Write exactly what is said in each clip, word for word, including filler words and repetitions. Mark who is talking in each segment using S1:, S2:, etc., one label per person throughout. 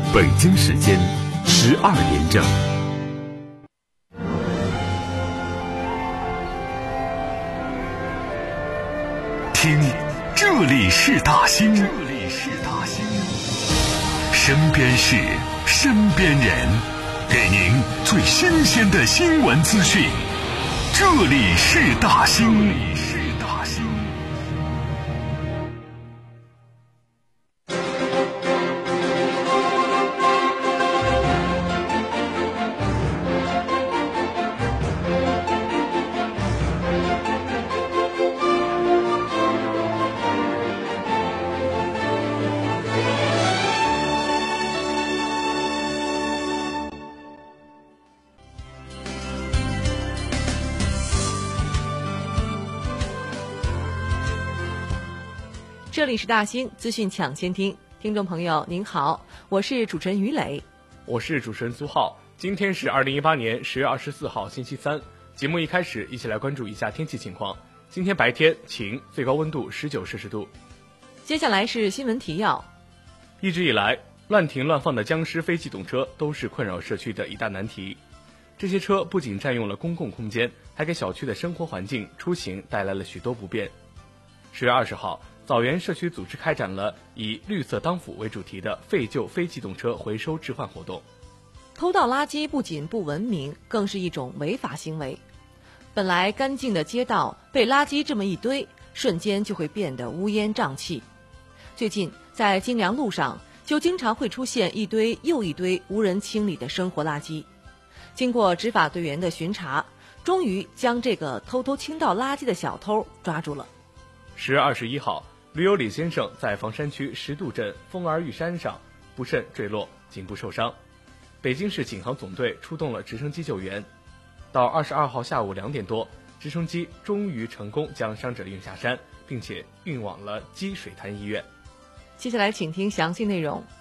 S1: 北京时间十二点整。听，这里是大兴，这里是大兴，身边事，身边人，给您最新鲜的新闻资讯。这里是大兴。
S2: 这里是大兴资讯抢先听，听众朋友您好，我是主持人于磊，
S3: 我是主持人苏浩。今天是二零一八年十月二十四号星期三，节目一开始一起来关注一下天气情况。今天白天晴，最高温度十九摄氏度。
S2: 接下来是新闻提要。
S3: 一直以来，乱停乱放的僵尸非机动车都是困扰社区的一大难题。这些车不仅占用了公共空间，还给小区的生活环境、出行带来了许多不便。十月二十号，枣园社区组织开展了以绿色当辅为主题的废旧非机动车回收置换活动。
S2: 偷倒垃圾不仅不文明，更是一种违法行为。本来干净的街道被垃圾这么一堆，瞬间就会变得乌烟瘴气。最近在京良路上就经常会出现一堆又一堆无人清理的生活垃圾。经过执法队员的巡查，终于将这个偷偷倾倒垃圾的小偷抓住了。
S3: 十月二十一号，驴友李先生在房山区石渡镇风儿玉山上不慎坠落，颈部受伤。北京市警航总队出动了直升机救援。到二十二号下午两点多，直升机终于成功将伤者运下山，并且运往了积水潭医院。
S2: 接下来请听详细内容。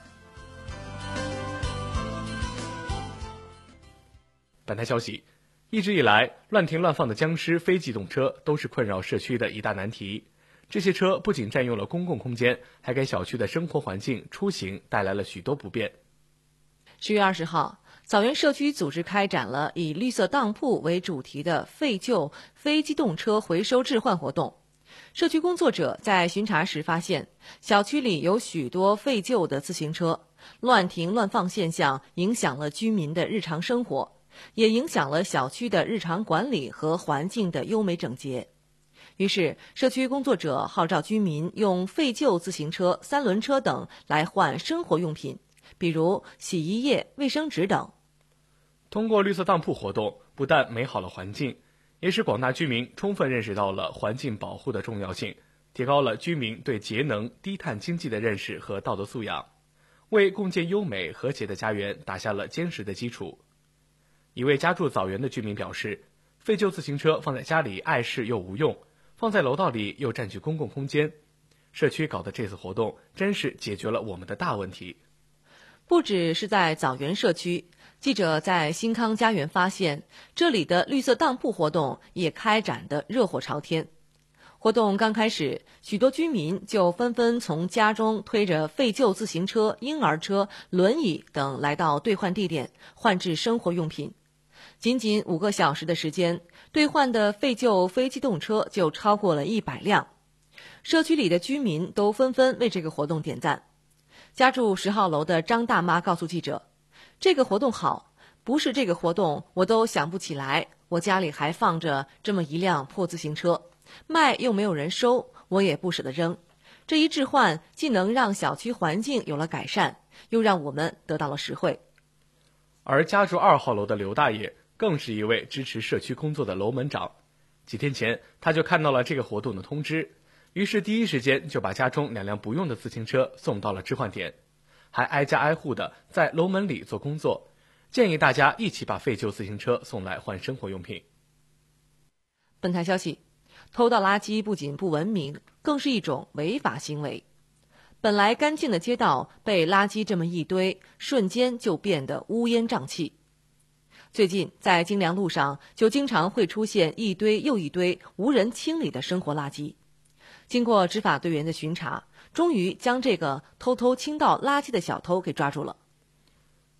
S3: 本台消息，一直以来，乱停乱放的僵尸非机动车都是困扰社区的一大难题。这些车不仅占用了公共空间，还给小区的生活环境、出行带来了许多不便。
S2: 十月二十号，枣园社区组织开展了以绿色当铺为主题的废旧非机动车回收置换活动。社区工作者在巡查时发现，小区里有许多废旧的自行车，乱停乱放现象影响了居民的日常生活，也影响了小区的日常管理和环境的优美整洁。于是，社区工作者号召居民用废旧自行车、三轮车等来换生活用品，比如洗衣液、卫生纸等。
S3: 通过绿色当铺活动，不但美好了环境，也使广大居民充分认识到了环境保护的重要性，提高了居民对节能、低碳经济的认识和道德素养，为共建优美和谐的家园打下了坚实的基础。一位家住枣园的居民表示，废旧自行车放在家里碍事又无用，放在楼道里又占据公共空间，社区搞的这次活动真是解决了我们的大问题。
S2: 不只是在枣园社区，记者在新康家园发现，这里的绿色当铺活动也开展得热火朝天。活动刚开始，许多居民就纷纷从家中推着废旧自行车、婴儿车、轮椅等来到兑换地点，换置生活用品。仅仅五个小时的时间，兑换的废旧非机动车就超过了一百辆。社区里的居民都纷纷为这个活动点赞。家住十号楼的张大妈告诉记者，这个活动好，不是这个活动我都想不起来，我家里还放着这么一辆破自行车，卖又没有人收，我也不舍得扔。这一置换既能让小区环境有了改善，又让我们得到了实惠。
S3: 而家住二号楼的刘大爷更是一位支持社区工作的楼门长。几天前，他就看到了这个活动的通知，于是第一时间就把家中两辆不用的自行车送到了置换点，还挨家挨户的在楼门里做工作，建议大家一起把废旧自行车送来换生活用品。
S2: 本台消息，偷倒垃圾不仅不文明，更是一种违法行为。本来干净的街道被垃圾这么一堆，瞬间就变得乌烟瘴气。最近在京良路上就经常会出现一堆又一堆无人清理的生活垃圾。经过执法队员的巡查，终于将这个偷偷倾倒垃圾的小偷给抓住了。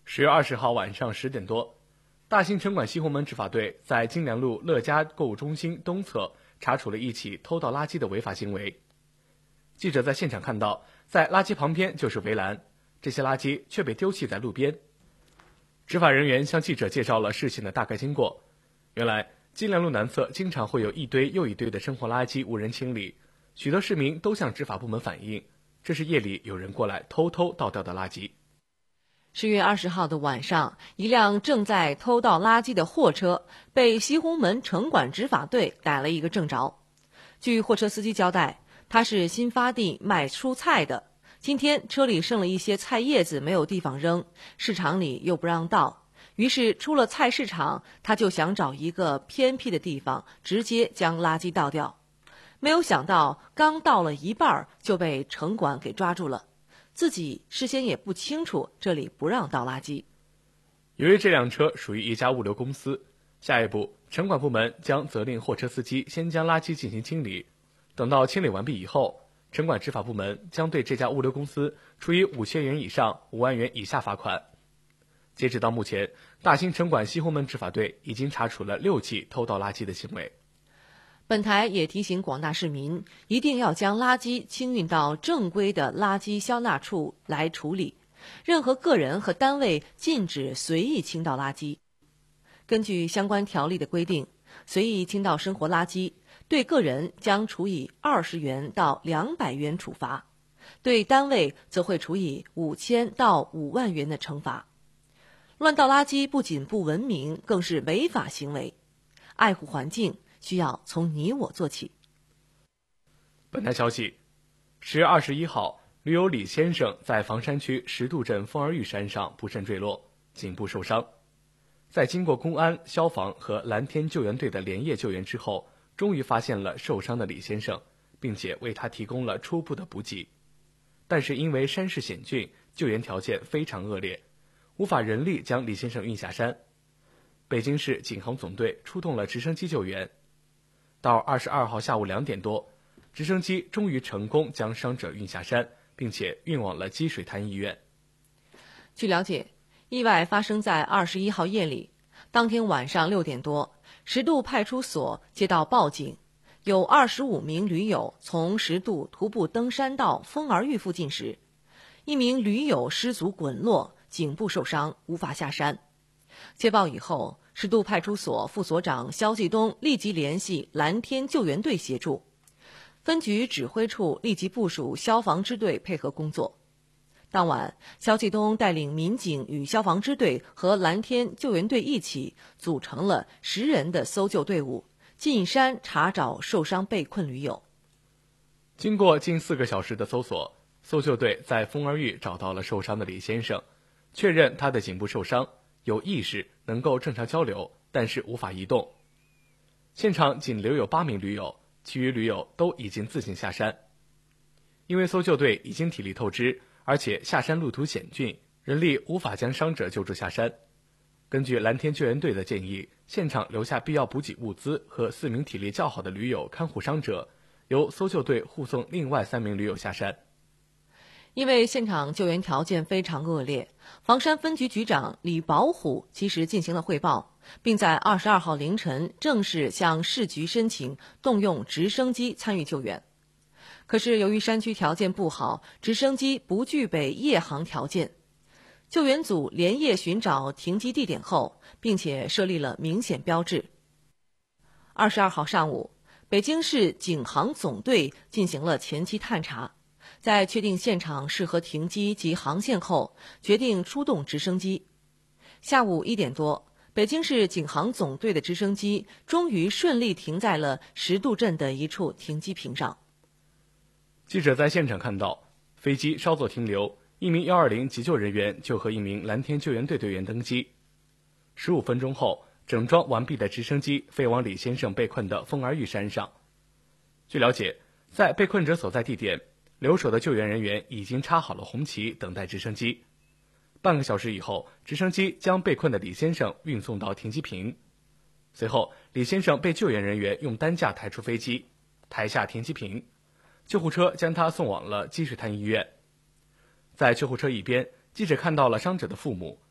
S3: 十月二十号晚上十点多，大兴城管西红门执法队在金良路乐家购物中心东侧查处了一起偷倒垃圾的违法行为。记者在现场看到，在垃圾旁边就是围栏，这些垃圾却被丢弃在路边。执法人员向记者介绍了事情的大概经过。原来金良路南侧经常会有一堆又一堆的生活垃圾无人清理，许多市民都向执法部门反映，这是夜里有人过来偷偷倒掉的垃圾。
S2: 十月二十号的晚上，一辆正在偷倒垃圾的货车被西红门城管执法队逮了一个正着。据货车司机交代，他是新发地卖蔬菜的，今天车里剩了一些菜叶子没有地方扔，市场里又不让倒，于是出了菜市场，他就想找一个偏僻的地方直接将垃圾倒掉。没有想到刚倒了一半就被城管给抓住了，自己事先也不清楚这里不让倒垃圾。
S3: 由于这辆车属于一家物流公司，下一步城管部门将责令货车司机先将垃圾进行清理，等到清理完毕以后，城管执法部门将对这家物流公司处以五千元以上五万元以下罚款。截止到目前，大兴城管西红门执法队已经查处了六起偷倒垃圾的行为。
S2: 本台也提醒广大市民，一定要将垃圾清运到正规的垃圾消纳处来处理，任何个人和单位禁止随意倾倒垃圾。根据相关条例的规定，随意倾倒生活垃圾，对个人将处以二十元到两百元处罚，对单位则会处以五千到五万元的惩罚。乱倒垃圾不仅不文明，更是违法行为。爱护环境需要从你我做起。
S3: 本台消息，十月二十一号，驴友李先生在房山区石渡镇凤儿峪山上不慎坠落，颈部受伤。在经过公安、消防和蓝天救援队的连夜救援之后，终于发现了受伤的李先生，并且为他提供了初步的补给。但是因为山势险峻，救援条件非常恶劣，无法人力将李先生运下山。北京市警航总队出动了直升机救援。到二十二号下午两点多，直升机终于成功将伤者运下山，并且运往了积水潭医院。
S2: 据了解，意外发生在二十一号夜里。当天晚上六点多，石渡派出所接到报警，有二十五名驴友从石渡徒步登山到凤儿峪附近时，一名驴友失足滚落，颈部受伤，无法下山。接报以后，石渡派出所副所长肖继东立即联系蓝天救援队协助，分局指挥处立即部署消防支队配合工作。当晚，肖继东带领民警与消防支队和蓝天救援队一起组成了十人的搜救队伍，进山查找受伤被困驴友。
S3: 经过近四个小时的搜索，搜救队在凤儿峪找到了受伤的李先生，确认他的颈部受伤，有意识，能够正常交流，但是无法移动。现场仅留有八名驴友，其余驴友都已经自行下山。因为搜救队已经体力透支，而且下山路途险峻，人力无法将伤者救助下山。根据蓝天救援队的建议，现场留下必要补给物资和四名体力较好的驴友看护伤者，由搜救队护送另外三名驴友下山。
S2: 因为现场救援条件非常恶劣，房山分局局长李宝虎及时进行了汇报，并在二十二号凌晨正式向市局申请动用直升机参与救援。可是由于山区条件不好，直升机不具备夜航条件。救援组连夜寻找停机地点后，并且设立了明显标志。二十二号上午，北京市警航总队进行了前期探查，在确定现场适合停机及航线后，决定出动直升机。下午一点多，北京市警航总队的直升机终于顺利停在了石渡镇的一处停机坪上。
S3: 记者在现场看到，飞机稍作停留，一名一二零急救人员就和一名蓝天救援队队员登机。十五分钟后，整装完毕的直升机飞往李先生被困的凤儿峪山上。据了解，在被困者所在地点，留守的救援人员已经插好了红旗，等待直升机。半个小时以后，直升机将被困的李先生运送到停机坪。随后，李先生被救援人员用担架抬出飞机，抬下停机坪。救护车将他送往了积水潭医院。在救护车一边，记者看到了伤者的父母。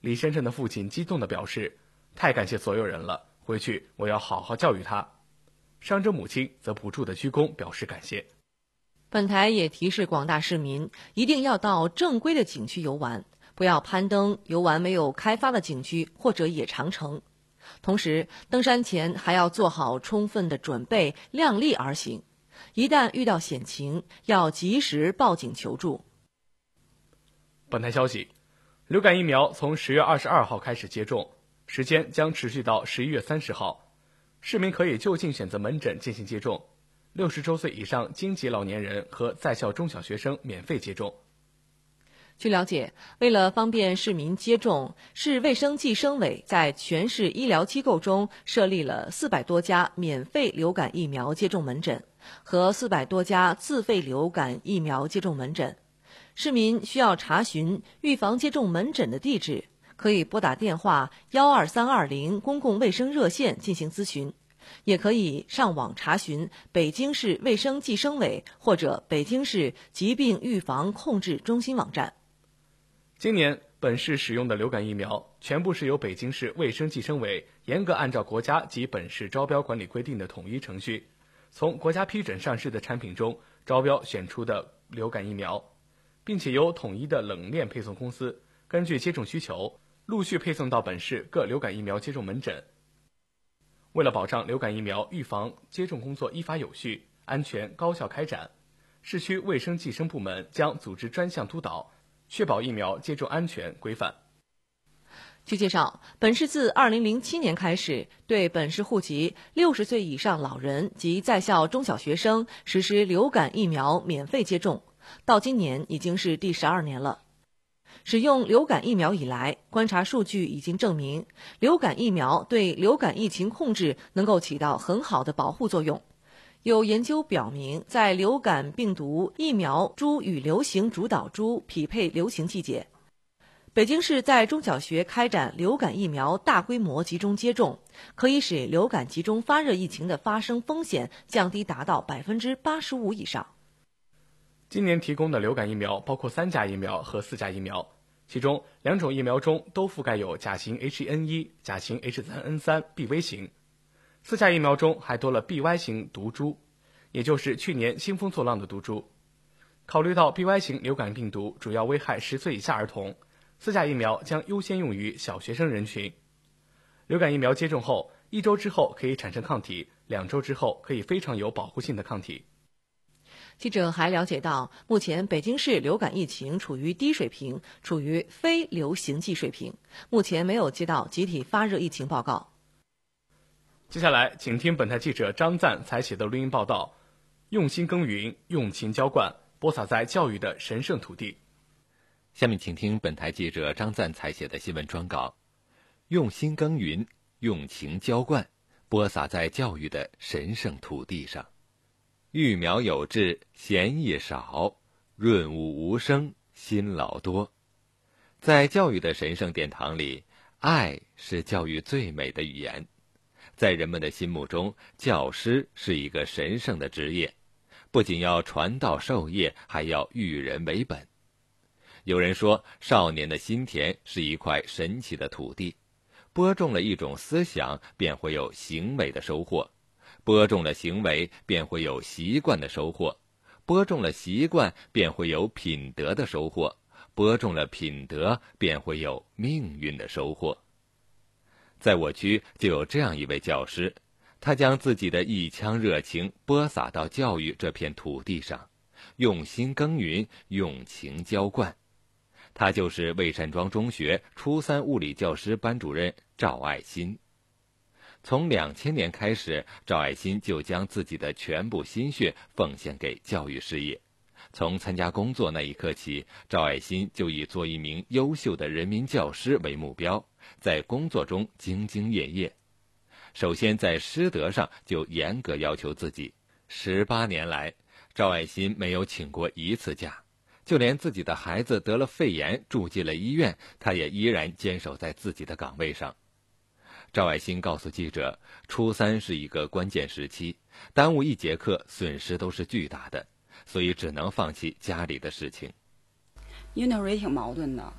S3: 李先生的父亲激动地表示：“太感谢所有人了，回去我要好好教育他。”伤者母亲则不住地鞠躬表示感谢。
S2: 本台也提示广大市民，一定要到正规的景区游玩，不要攀登游玩没有开发的景区或者野长城。同时，登山前还要做好充分的准备，量力而行。一旦遇到险情，要及时报警求助。
S3: 本台消息，流感疫苗从十月二十二号开始接种，时间将持续到十一月三十号。市民可以就近选择门诊进行接种。六十周岁以上京籍老年人和在校中小学生免费接种。
S2: 据了解，为了方便市民接种，市卫生计生委在全市医疗机构中设立了四百多家免费流感疫苗接种门诊和四百多家自费流感疫苗接种门诊。市民需要查询预防接种门诊的地址，可以拨打电话幺二三二零公共卫生热线进行咨询，也可以上网查询北京市卫生计生委或者北京市疾病预防控制中心网站。
S3: 今年本市使用的流感疫苗全部是由北京市卫生计生委严格按照国家及本市招标管理规定的统一程序，从国家批准上市的产品中招标选出的流感疫苗，并且由统一的冷链配送公司根据接种需求陆续配送到本市各流感疫苗接种门诊。为了保障流感疫苗预防接种工作依法有序、安全、高效开展，市区卫生计生部门将组织专项督导，确保疫苗接种安全规范。
S2: 据介绍，本市自二零零七年开始，对本市户籍六十岁以上老人及在校中小学生实施流感疫苗免费接种，到今年已经是第十二年了。使用流感疫苗以来，观察数据已经证明，流感疫苗对流感疫情控制能够起到很好的保护作用。有研究表明，在流感病毒疫苗株与流行主导株匹配流行季节，北京市在中小学开展流感疫苗大规模集中接种，可以使流感集中发热疫情的发生风险降低达到百分之八十五以上。
S3: 今年提供的流感疫苗包括三价疫苗和四价疫苗，其中两种疫苗中都覆盖有甲型 H 一 N 一、甲型 H 三 N 三 B V 型，四价疫苗中还多了 B Y 型毒株，也就是去年兴风作浪的毒株。考虑到 B Y 型流感病毒主要危害十岁以下儿童，四价疫苗将优先用于小学生人群。流感疫苗接种后，一周之后可以产生抗体，两周之后可以非常有保护性的抗体。
S2: 记者还了解到，目前北京市流感疫情处于低水平，处于非流行季水平，目前没有接到集体发热疫情报告。
S3: 接下来，请听本台记者张赞采写的录音报道：用心耕耘，用情浇灌，播撒在教育的神圣土地。
S4: 下面请听本台记者张赞采写的新闻专稿：用心耕耘，用情浇灌，播撒在教育的神圣土地上。育苗有志，闲意少；润物无声，辛劳多。在教育的神圣殿堂里，爱是教育最美的语言。在人们的心目中，教师是一个神圣的职业，不仅要传道授业，还要育人为本。有人说，少年的心田是一块神奇的土地，播种了一种思想，便会有行为的收获；播种了行为，便会有习惯的收获；播种了习惯，便会有品德的收获；播种了品德，便会有命运的收获。在我区就有这样一位教师，他将自己的一腔热情播撒到教育这片土地上，用心耕耘，用情浇灌。他就是魏山庄中学初三物理教师班主任赵爱新。从两千年开始，赵爱新就将自己的全部心血奉献给教育事业。从参加工作那一刻起，赵爱新就以做一名优秀的人民教师为目标，在工作中兢兢业业。首先在师德上就严格要求自己。十八年来，赵爱新没有请过一次假，就连自己的孩子得了肺炎住进了医院，他也依然坚守在自己的岗位上。赵爱新告诉记者，初三是一个关键时期，耽误一节课损失都是巨大的，所以只能放弃家里的事情。
S5: 因为那会儿也挺矛盾的，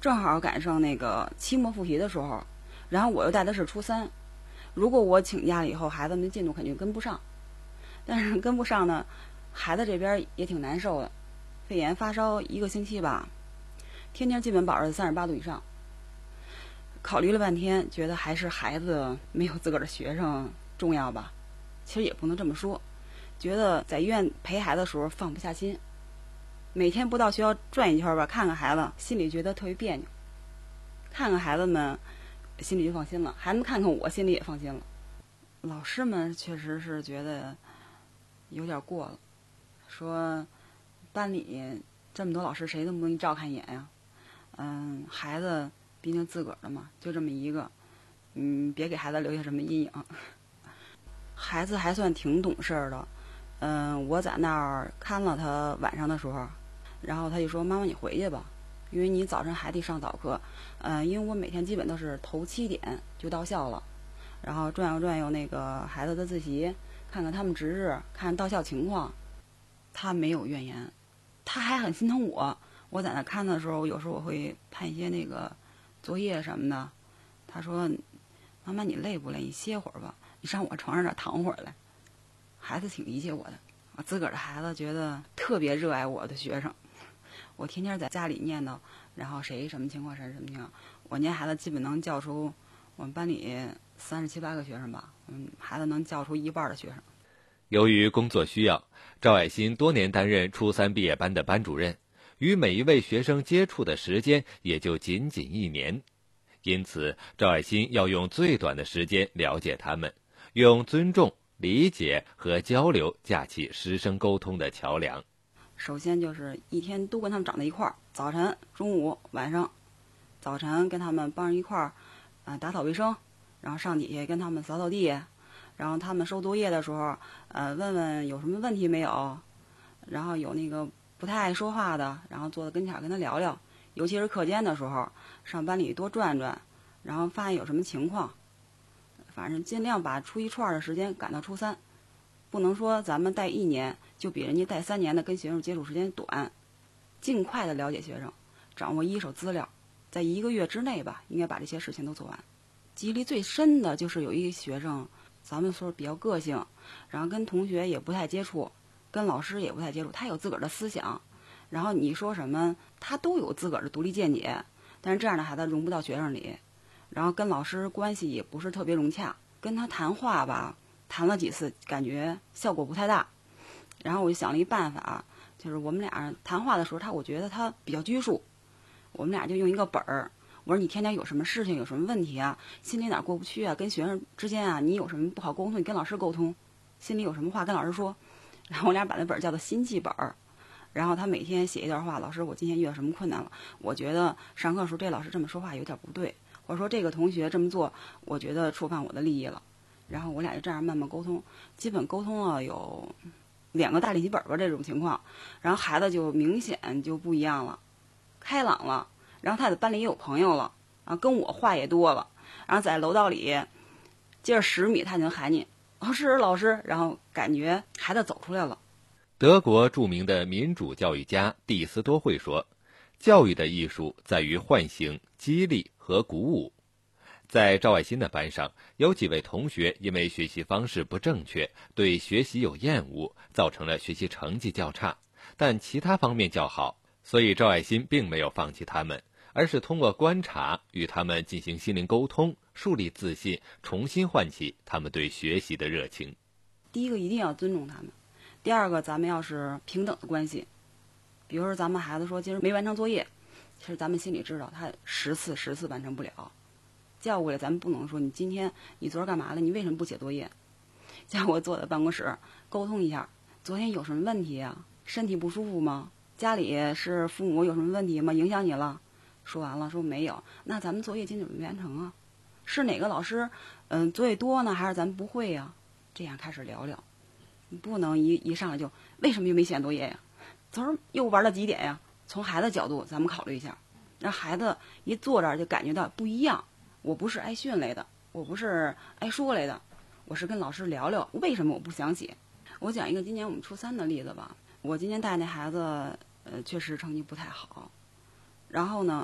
S5: 正好赶上那个期末复习的时候，然后我又带的是初三，如果我请假了以后，孩子们的进度肯定跟不上，但是跟不上呢，孩子这边也挺难受的，肺炎发烧一个星期吧，天天基本保持三十八度以上。考虑了半天，觉得还是孩子没有自个儿的学生重要吧。其实也不能这么说，觉得在医院陪孩子的时候放不下心，每天不到学校转一圈吧，看看孩子，心里觉得特别别扭。看看孩子们，心里就放心了；孩子们看看我，心里也放心了。老师们确实是觉得有点过了，说班里这么多老师，谁都不能照看一眼呀。嗯，孩子毕竟自个儿的嘛，就这么一个，嗯，别给孩子留下什么阴影。孩子还算挺懂事儿的，嗯，我在那儿看了他晚上的时候，然后他就说：“妈妈，你回去吧，因为你早晨还得上早课。嗯，因为我每天基本都是头七点就到校了，然后转悠转悠那个孩子的自习，看看他们值日，看看到校情况。”他没有怨言，他还很心疼我。我在那看的时候，有时候我会判一些那个作业什么的。他说：“妈妈，你累不累？你歇会儿吧。你上我床上这躺会儿来。”孩子挺理解我的，我自个儿的孩子觉得特别热爱我的学生。我天天在家里念叨，然后谁什么情况，谁什么情况。我家孩子基本能叫出我们班里三十七八个学生吧，嗯，孩子能叫出一半的学生。
S4: 由于工作需要，赵爱新多年担任初三毕业班的班主任，与每一位学生接触的时间也就仅仅一年。因此，赵爱新要用最短的时间了解他们，用尊重、理解和交流架起师生沟通的桥梁。
S5: 首先就是一天都跟他们长在一块儿，早晨、中午、晚上。早晨跟他们帮着一块儿，呃，打扫卫生，然后上底下跟他们扫扫地，然后他们收作业的时候，呃，问问有什么问题没有，然后有那个不太爱说话的，然后坐在跟前跟他聊聊，尤其是课间的时候，上班里多转转，然后发现有什么情况，反正尽量把初一初二的时间赶到初三，不能说咱们带一年就比人家带三年的跟学生接触时间短，尽快的了解学生，掌握一手资料，在一个月之内吧，应该把这些事情都做完。记忆力最深的就是有一个学生，咱们说比较个性，然后跟同学也不太接触，跟老师也不太接触，他有自个儿的思想，然后你说什么他都有自个儿的独立见解，但是这样的孩子融不到学生里，然后跟老师关系也不是特别融洽，跟他谈话吧，谈了几次感觉效果不太大，然后我就想了一办法，就是我们俩谈话的时候，他我觉得他比较拘束，我们俩就用一个本儿，我说你天天有什么事情，有什么问题啊，心里哪过不去啊，跟学生之间啊，你有什么不好沟通，你跟老师沟通，心里有什么话跟老师说。然后我俩把那本叫做心记本儿，然后他每天写一段话，老师我今天遇到什么困难了，我觉得上课的时候这老师这么说话有点不对，或者说这个同学这么做我觉得触犯我的利益了，然后我俩就这样慢慢沟通，基本沟通了有两个大练习本吧这种情况，然后孩子就明显就不一样了，开朗了，然后他在班里也有朋友了，然后跟我话也多了，然后在楼道里接着十米他就能喊你老师老师，然后感觉孩子走出来了。
S4: 德国著名的民主教育家蒂斯多会说，教育的艺术在于唤醒、激励和鼓舞。在赵爱新的班上，有几位同学因为学习方式不正确，对学习有厌恶，造成了学习成绩较差，但其他方面较好，所以赵爱新并没有放弃他们，而是通过观察与他们进行心灵沟通，树立自信，重新唤起他们对学习的热情。
S5: 第一个一定要尊重他们，第二个咱们要是平等的关系，比如说咱们孩子说今儿没完成作业，其实咱们心里知道他十次十次完成不了，叫过来咱们不能说你今天你昨儿干嘛了，你为什么不写作业，叫我坐在办公室沟通一下，昨天有什么问题啊，身体不舒服吗，家里是父母有什么问题吗，影响你了，说完了说没有，那咱们作业今天怎么没完成啊，是哪个老师嗯、呃、作业多呢，还是咱们不会呀，这样开始聊聊，不能一一上来就为什么又没写作业呀，昨儿又玩到几点呀，从孩子角度咱们考虑一下，让孩子一坐这儿就感觉到不一样，我不是挨训来的，我不是挨说来的，我是跟老师聊聊为什么我不想写。我讲一个今年我们初三的例子吧，我今年带那孩子呃确实成绩不太好，然后呢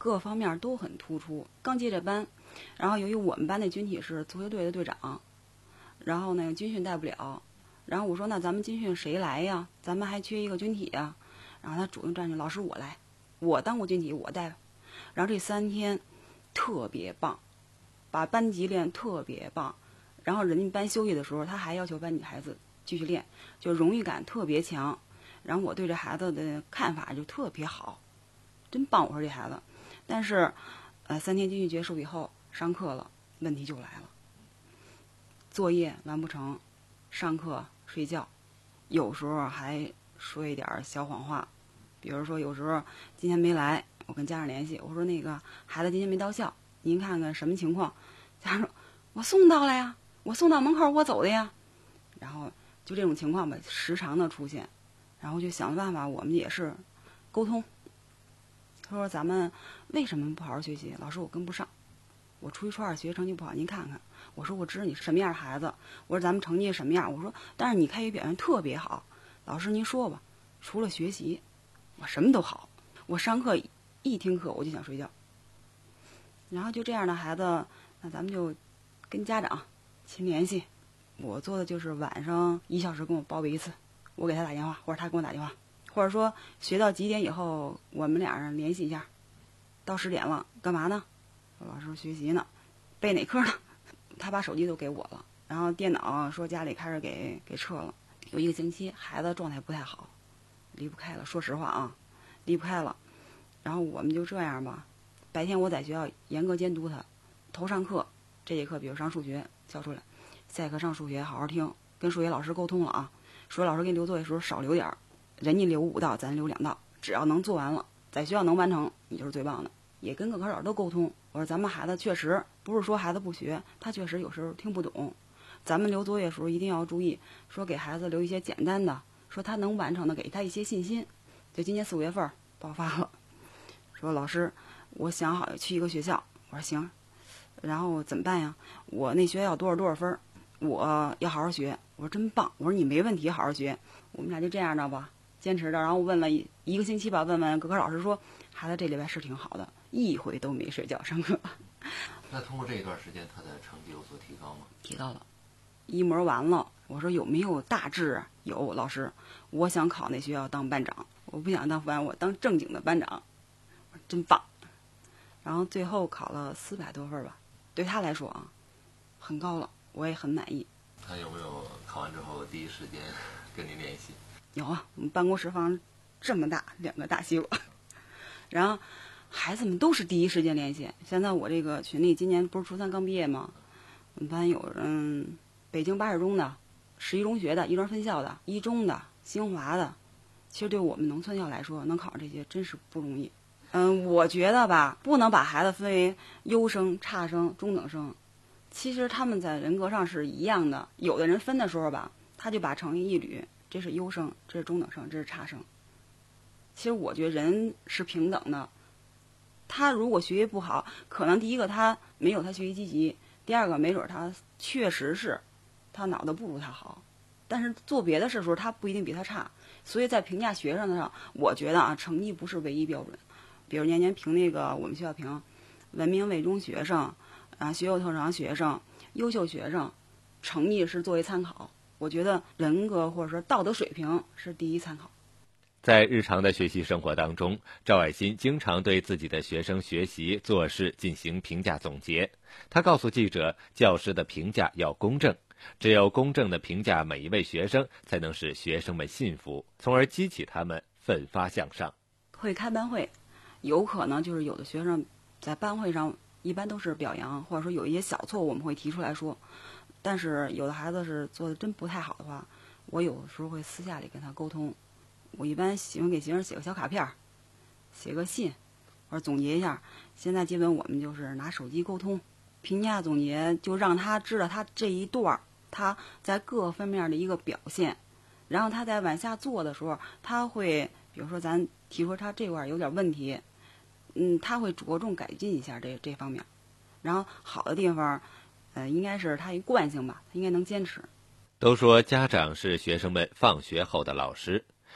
S5: 各方面都很突出。刚接这班，然后由于我们班那军体是足球队的队长，然后那个军训带不了，然后我说那咱们军训谁来呀？咱们还缺一个军体呀。然后他主动站起，老师我来，我当过军体，我带。然后这三天特别棒，把班级练特别棒。然后人家班休息的时候，他还要求班级孩子继续练，就荣誉感特别强。然后我对这孩子的看法就特别好，真棒！我说这孩子，但是，呃，三天军训结束以后，上课了，问题就来了。作业完不成，上课睡觉，有时候还说一点小谎话，比如说有时候今天没来，我跟家长联系，我说那个孩子今天没到校，您看看什么情况？家长说，我送到了呀，我送到门口我走的呀。然后就这种情况吧，时常的出现。然后就想办法，我们也是沟通。他说：“咱们为什么不好好学习？老师，我跟不上，我初一初二学习成绩不好，您看看。”我说：“我知道你是什么样的孩子。”我说：“咱们成绩什么样？”我说：“但是你开学表现特别好，老师您说吧，除了学习，我什么都好。我上课一听课我就想睡觉。”然后就这样的孩子，那咱们就跟家长勤联系。我做的就是晚上一小时跟我报备一次。我给他打电话，或者他给我打电话，或者说学到几点以后，我们俩人联系一下。到十点了，干嘛呢？老师学习呢，背哪科呢？他把手机都给我了，然后电脑说家里开始给给撤了。有一个星期，孩子状态不太好，离不开了。说实话啊，离不开了。然后我们就这样吧，白天我在学校严格监督他，头上课这节课，比如上数学交出来，下一课上数学好好听，跟数学老师沟通了啊。数学老师给你留作业的时候少留点儿，人家留五道，咱留两道，只要能做完了，在学校能完成，你就是最棒的。也跟各科老师都沟通，我说咱们孩子确实不是说孩子不学，他确实有时候听不懂，咱们留作业的时候一定要注意，说给孩子留一些简单的，说他能完成的，给他一些信心。就今年四五月份爆发了，说老师，我想好去一个学校，我说行，然后怎么办呀？我那学校多少多少分，我要好好学。我说真棒，我说你没问题，好好学。我们俩就这样的吧，坚持着。然后问了一一个星期吧，问问各科老师说，孩子这礼拜是挺好的，一回都没睡觉上课。
S4: 那通过这一段时间，他的成绩有所提高吗？
S5: 提高了，一模完了。我说有没有大志？有，老师，我想考那学校当班长，我不想当副班，我当正经的班长。我说真棒。然后最后考了四百多分吧，对他来说啊，很高了，我也很满意。
S4: 他有没有考完之后第一时间跟您联系？
S5: 有啊，我们办公室放这么大两个大西瓜，然后孩子们都是第一时间联系。现在我这个群里今年不是初三刚毕业吗？我们班有人北京八十中的、十一中学的、一中分校的、一中的、新华的。其实对我们农村校来说，能考上这些真是不容易。嗯，我觉得吧，不能把孩子分为优生、差生、中等生。其实他们在人格上是一样的，有的人分的时候吧，他就把成绩一捋，这是优生，这是中等生，这是差生。其实我觉得人是平等的，他如果学习不好，可能第一个他没有他学习积极，第二个没准他确实是他脑子不如他好，但是做别的事的时候他不一定比他差。所以在评价学生的上，我觉得啊，成绩不是唯一标准。比如年年评那个我们学校评文明卫中学生啊，学有特长学生、优秀学生，成绩是作为参考。我觉得人格或者说道德水平是第一参考。
S4: 在日常的学习生活当中，赵爱新经常对自己的学生学习做事进行评价总结。他告诉记者，教师的评价要公正，只有公正的评价每一位学生，才能使学生们信服，从而激起他们奋发向上。
S5: 会开班会，有可能就是有的学生在班会上一般都是表扬，或者说有一些小错误我们会提出来说，但是有的孩子是做的真不太好的话，我有的时候会私下里跟他沟通。我一般喜欢给学生写个小卡片，写个信，或者总结一下。现在基本我们就是拿手机沟通，评价总结，就让他知道他这一段他在各方面的一个表现，然后他在往下做的时候，他会比如说咱提出他这块有点问题，嗯，他会着重改进一下这这方面，然后好的地方，呃，应该是他一惯性吧，他应该能坚持。
S4: 都说家长是学生们放学后的老师，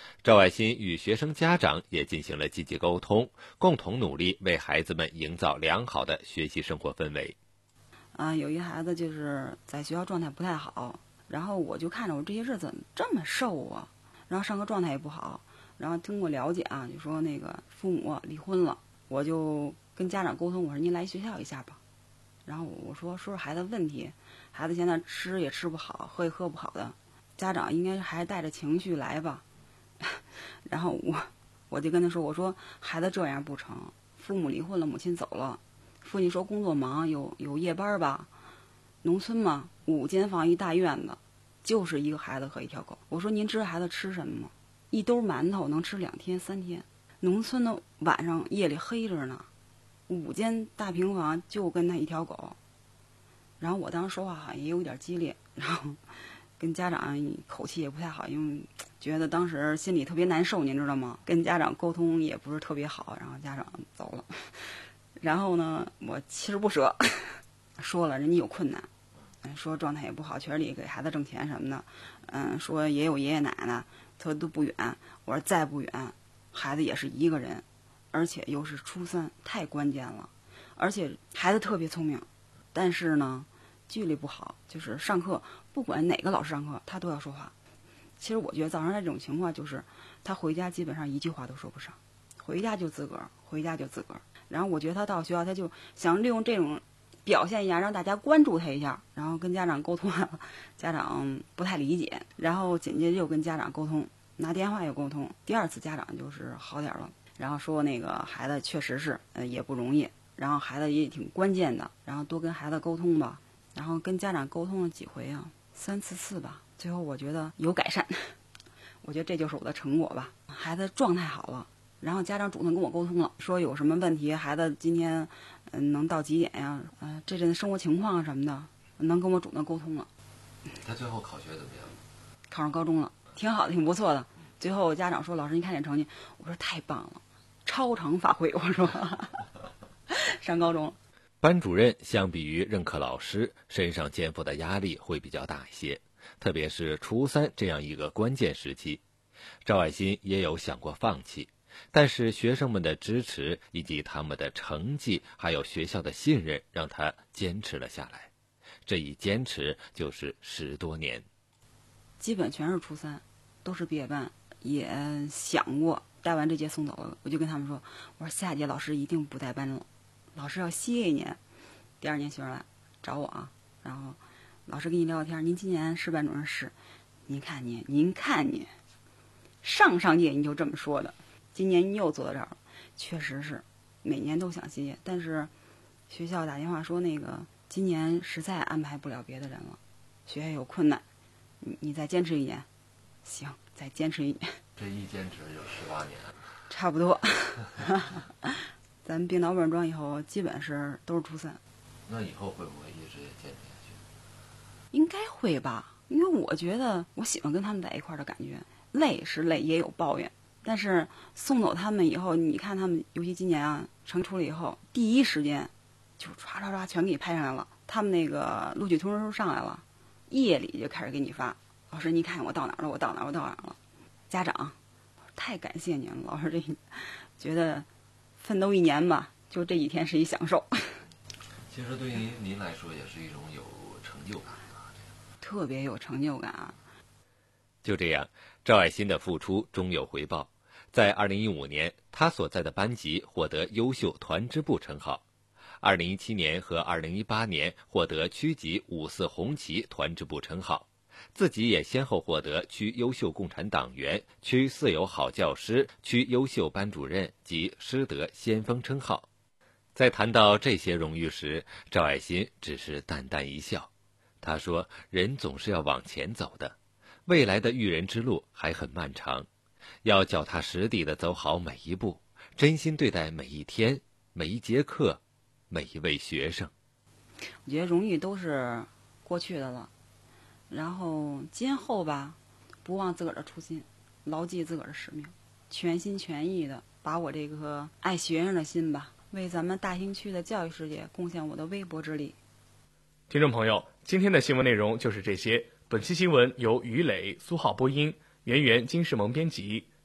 S4: 赵爱新与学生家长也进行了积极沟通，共同努力为孩子们营造良好的学习生活氛围。
S5: 啊，有一个孩子就是在学校状态不太好，然后我就看着我这些日子怎么这么瘦啊，然后上课状态也不好，然后经过了解啊，就说那个父母离婚了，我就跟家长沟通，我说您来学校一下吧。然后我说说说孩子问题，孩子现在吃也吃不好，喝也喝不好的，家长应该还是带着情绪来吧。然后我我就跟他说，我说孩子这样不成，父母离婚了，母亲走了，父亲说工作忙，有有夜班吧，农村嘛，五间房一大院子，就是一个孩子和一条狗。我说您知道孩子吃什么吗？一兜馒头能吃两天三天。农村的晚上夜里黑着呢，五间大平房就跟他一条狗。然后我当时说话好像也有点激烈，然后跟家长口气也不太好，因为觉得当时心里特别难受，您知道吗？跟家长沟通也不是特别好，然后家长走了。然后呢，我锲而不舍说了人家有困难，说状态也不好，确实得给孩子挣钱什么的，嗯，说也有爷爷奶奶，他都不远。我说再不远，孩子也是一个人，而且又是初三，太关键了。而且孩子特别聪明，但是呢纪律不好，就是上课不管哪个老师上课他都要说话。其实我觉得造成这种情况就是他回家基本上一句话都说不上，回家就自个儿回家就自个儿。然后我觉得他到学校他就想利用这种表现一下，让大家关注他一下，然后跟家长沟通完了，家长不太理解，然后紧接着又跟家长沟通，拿电话又沟通，第二次家长就是好点了，然后说那个孩子确实是呃也不容易，然后孩子也挺关键的，然后多跟孩子沟通吧。然后跟家长沟通了几回啊，三四次吧，最后我觉得有改善，我觉得这就是我的成果吧。孩子状态好了，然后家长主动跟我沟通了，说有什么问题，孩子今天嗯、呃、能到几点呀？呃，这阵生活情况什么的，能跟我主动沟通了。
S4: 他最后考学怎么样？
S5: 考上高中了，挺好的，挺不错的。最后家长说：“老师，您看这成绩。”我说：“太棒了，超常发挥。”我说：“上高中了。”
S4: 班主任相比于任课老师，身上肩负的压力会比较大一些，特别是初三这样一个关键时期。赵爱新也有想过放弃，但是学生们的支持以及他们的成绩，还有学校的信任，让他坚持了下来。这一坚持就是十多年。
S5: 基本全是初三，都是毕业班，也想过带完这届送走了，我就跟他们说，我说下届老师一定不带班了，老师要歇一年，第二年学生来找我啊，然后老师跟你聊聊天，您今年是班主任是，您看您，您看您，上上届你就这么说的，今年你又坐到这儿了，确实是，每年都想歇，但是学校打电话说那个今年实在安排不了别的人了，学业有困难，你你再坚持一年，行，再坚持一年，
S4: 这一坚持就十八年，
S5: 差不多。咱们编导本庄以后，基本是都是初三。
S4: 那以后会不会一直坚持下去？
S5: 应该会吧，因为我觉得我喜欢跟他们在一块儿的感觉，累是累，也有抱怨。但是送走他们以后，你看他们，尤其今年啊，成绩出来以后，第一时间就唰唰唰全给你拍上来了。他们那个录取通知书上来了，夜里就开始给你发。老师，你看我到哪儿了？我到哪儿？我到哪儿了？家长，太感谢您了，老师这觉得。奋斗一年吧，就这几天是一享受。
S4: 其实对于您来说也是一种有成就感啊，
S5: 特别有成就感啊。
S4: 就这样，赵爱新的付出终有回报。在二零一五年，他所在的班级获得优秀团支部称号；二零一七年和二零一八年获得区级五四红旗团支部称号。自己也先后获得区优秀共产党员、区四有好教师、区优秀班主任及师德先锋称号。在谈到这些荣誉时，赵爱新只是淡淡一笑。他说：“人总是要往前走的，未来的育人之路还很漫长，要脚踏实地地走好每一步，真心对待每一天、每一节课、每一位学生。”
S5: 我觉得荣誉都是过去的了。然后今后吧，不忘自个儿的初心，牢记自个儿的使命，全心全意的把我这颗爱学生的心吧，为咱们大兴区的教育事业贡献我的微薄之力。
S3: 听众朋友，今天的新闻内容就是这些。本期新闻由于磊、苏浩播音，圆圆、金世萌编辑。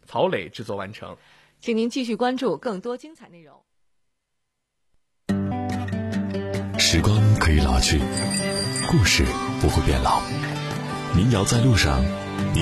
S3: 曹磊制作完成。
S2: 请您继续关注更多精彩内容。
S6: 时光可以老去，故事不会变老。民谣在路上，